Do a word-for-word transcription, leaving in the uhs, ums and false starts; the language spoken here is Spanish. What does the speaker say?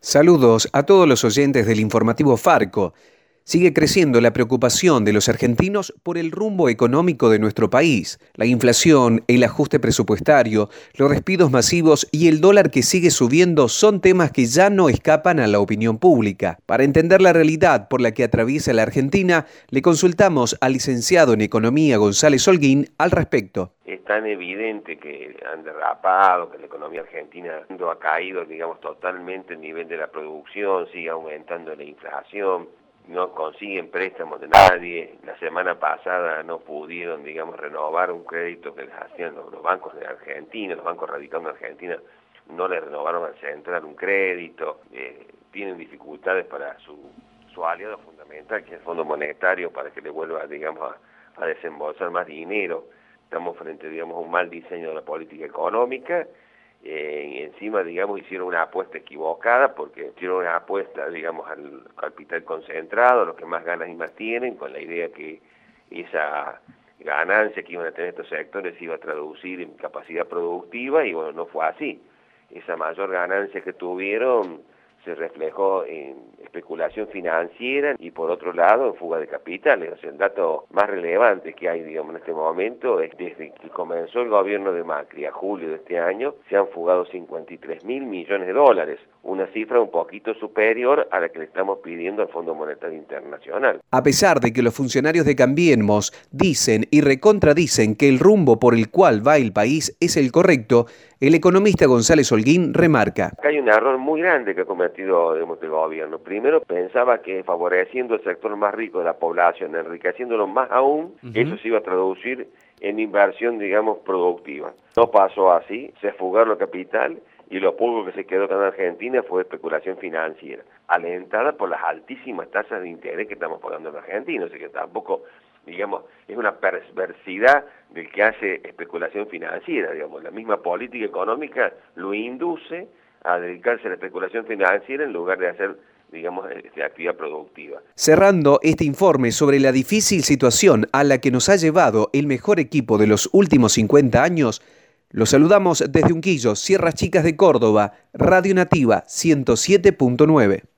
Saludos a todos los oyentes del informativo Farco. Sigue creciendo la preocupación de los argentinos por el rumbo económico de nuestro país. La inflación, el ajuste presupuestario, los despidos masivos y el dólar que sigue subiendo son temas que ya no escapan a la opinión pública. Para entender la realidad por la que atraviesa la Argentina, le consultamos al licenciado en Economía González Holguín al respecto. Es tan evidente que han derrapado, que la economía argentina ha caído, digamos, totalmente el nivel de la producción, sigue aumentando la inflación, no consiguen préstamos de nadie. La semana pasada no pudieron, digamos, renovar un crédito que les hacían los, los bancos de Argentina, los bancos radicados en Argentina no le renovaron al Central un crédito, eh, tienen dificultades para su, su aliado fundamental, que es el Fondo Monetario, para que le vuelva, digamos, a, a desembolsar más dinero. Estamos frente, digamos, a un mal diseño de la política económica, eh, y encima, digamos, hicieron una apuesta equivocada, porque hicieron una apuesta, digamos, al capital concentrado, los que más ganas y más tienen, con la idea que esa ganancia que iban a tener estos sectores se iba a traducir en capacidad productiva, y bueno, no fue así. Esa mayor ganancia que tuvieron se reflejó en especulación financiera y por otro lado en fuga de capitales. O sea, el dato más relevante que hay, digamos, en este momento es desde que comenzó el gobierno de Macri a julio de este año se han fugado cincuenta y tres mil millones de dólares, una cifra un poquito superior a la que le estamos pidiendo al Fondo Monetario Internacional. A pesar de que los funcionarios de Cambiemos dicen y recontradicen que el rumbo por el cual va el país es el correcto, el economista González Holguín remarca: Acá hay un error muy grande que ha cometido, digamos, el gobierno. Primero pensaba que favoreciendo el sector más rico de la población, enriqueciéndolo más aún, uh-huh. eso se iba a traducir en inversión, digamos, productiva. No pasó así, se fugaron el capital y lo poco que se quedó acá en Argentina fue especulación financiera, alentada por las altísimas tasas de interés que estamos pagando en Argentina. O sea que tampoco, digamos, es una perversidad del que hace especulación financiera, digamos, la misma política económica lo induce a dedicarse a la especulación financiera en lugar de hacer, digamos, este, actividad productiva. Cerrando este informe sobre la difícil situación a la que nos ha llevado el mejor equipo de los últimos cincuenta años, los saludamos desde Unquillo, Sierras Chicas de Córdoba, Radio Nativa ciento siete punto nueve.